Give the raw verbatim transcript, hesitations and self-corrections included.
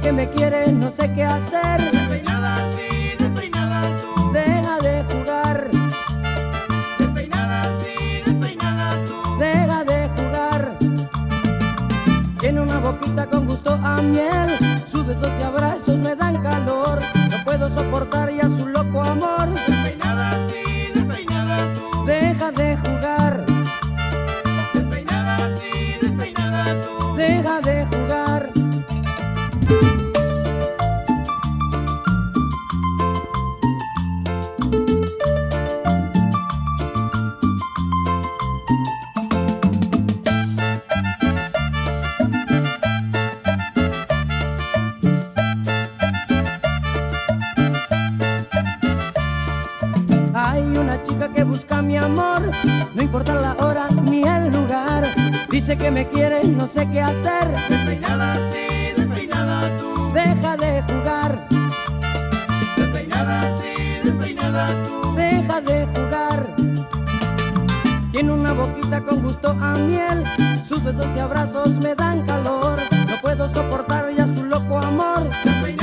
que me quiere, no sé qué hacer. Despeinada así, despeinada tú. Deja de jugar, Despeinada así, despeinada tú. deja de jugar. Tiene una boquita con gusto a miel, sus besos y abrazos me dan calor. No puedo soportar ya su loco amor. Despeinada así, despeinada tú. Deja de jugar, Despeinada así, despeinada tú. deja de jugar. Hay una chica que busca mi amor, no importa la hora ni el lugar. Dice que me quiere, no sé qué hacer. Despeinada así, despeinada tú. Deja de jugar, Despeinada así, despeinada tú. deja de jugar. Tiene una boquita con gusto a miel, sus besos y abrazos me dan calor. No puedo soportar ya su loco amor. Despeinada